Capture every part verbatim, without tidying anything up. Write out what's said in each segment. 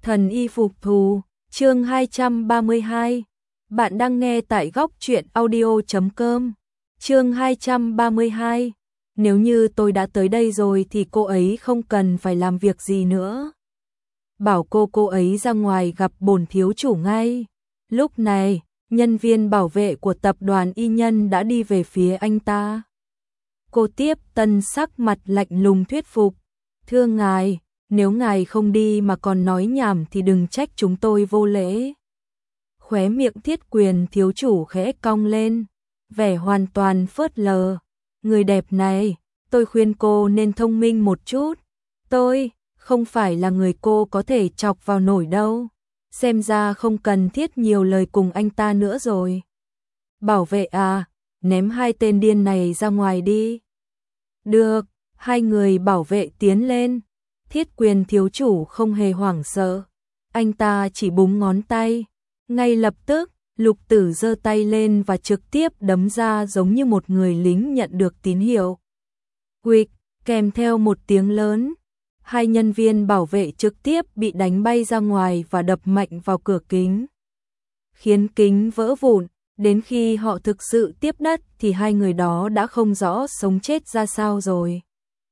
Thần y phục thù, chương hai trăm ba mươi hai. Bạn đang nghe tại góc truyện audio chấm com. Chương hai trăm ba mươi hai. Nếu như tôi đã tới đây rồi thì cô ấy không cần phải làm việc gì nữa. Bảo cô cô ấy ra ngoài gặp bổn thiếu chủ ngay. Lúc này, nhân viên bảo vệ của tập đoàn y nhân đã đi về phía anh ta. Cô tiếp tân sắc mặt lạnh lùng thuyết phục. Thưa ngài, nếu ngài không đi mà còn nói nhảm thì đừng trách chúng tôi vô lễ. Khóe miệng Thiết Quyền thiếu chủ khẽ cong lên, vẻ hoàn toàn phớt lờ. Người đẹp này, tôi khuyên cô nên thông minh một chút. Tôi không phải là người cô có thể chọc vào nổi đâu. Xem ra không cần thiết nhiều lời cùng anh ta nữa rồi. Bảo vệ à, ném hai tên điên này ra ngoài đi. Được, hai người bảo vệ tiến lên. Thiết Quyền thiếu chủ không hề hoảng sợ. Anh ta chỉ búng ngón tay. Ngay lập tức, Lục Tử giơ tay lên và trực tiếp đấm ra giống như một người lính nhận được tín hiệu. Huỵch, kèm theo một tiếng lớn. Hai nhân viên bảo vệ trực tiếp bị đánh bay ra ngoài và đập mạnh vào cửa kính, khiến kính vỡ vụn. Đến khi họ thực sự tiếp đất thì hai người đó đã không rõ sống chết ra sao rồi.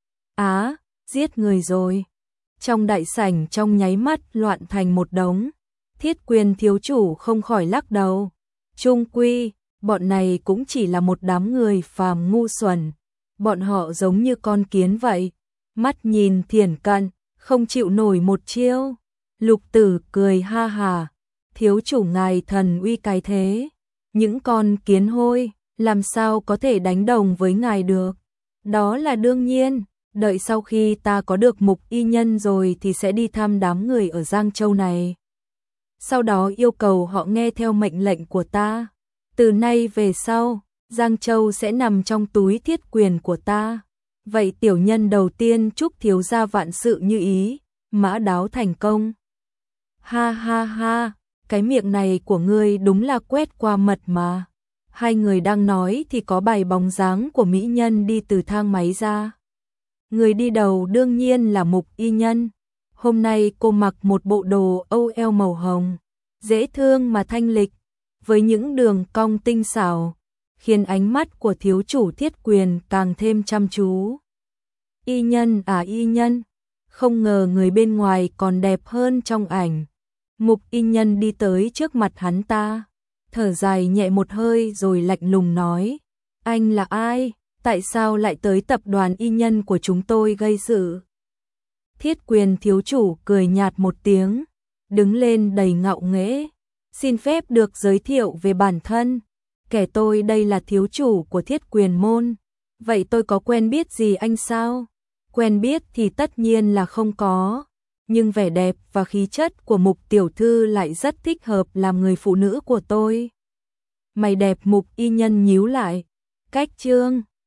Á, giết người rồi. Trong đại sảnh trong nháy mắt loạn thành một đống. Thiết Quyền thiếu chủ không khỏi lắc đầu. Chung quy, bọn này cũng chỉ là một đám người phàm ngu xuẩn. Bọn họ giống như con kiến vậy. Mắt nhìn thiển cận, không chịu nổi một chiêu. Lục Tử cười ha hà. Thiếu chủ ngài thần uy cái thế. Những con kiến hôi, làm sao có thể đánh đồng với ngài được. Đó là đương nhiên. Đợi sau khi ta có được Mục y nhân rồi thì sẽ đi thăm đám người ở Giang Châu này. Sau đó yêu cầu họ nghe theo mệnh lệnh của ta. Từ nay về sau, Giang Châu sẽ nằm trong túi Thiết Quyền của ta. Vậy tiểu nhân đầu tiên chúc thiếu gia vạn sự như ý, mã đáo thành công. Ha ha ha, cái miệng này của ngươi đúng là quét qua mật mà. Hai người đang nói thì có bài bóng dáng của mỹ nhân đi từ thang máy ra. Người đi đầu đương nhiên là Mục y nhân. Hôm nay cô mặc một bộ đồ âu eo màu hồng, dễ thương mà thanh lịch, với những đường cong tinh xảo, khiến ánh mắt của thiếu chủ Thiết Quyền càng thêm chăm chú. Y nhân à y nhân, không ngờ người bên ngoài còn đẹp hơn trong ảnh. Mục y nhân đi tới trước mặt hắn ta, thở dài nhẹ một hơi rồi lạnh lùng nói. Anh là ai? Tại sao lại tới tập đoàn y nhân của chúng tôi gây sự? Thiết Quyền thiếu chủ cười nhạt một tiếng, đứng lên đầy ngạo nghễ. Xin phép được giới thiệu về bản thân. Kẻ tôi đây là thiếu chủ của Thiết Quyền môn. Vậy tôi có quen biết gì anh sao? Quen biết thì tất nhiên là không có. Nhưng vẻ đẹp và khí chất của Mục tiểu thư lại rất thích hợp làm người phụ nữ của tôi. Mày đẹp Mục y nhân nhíu lại. Cách trương,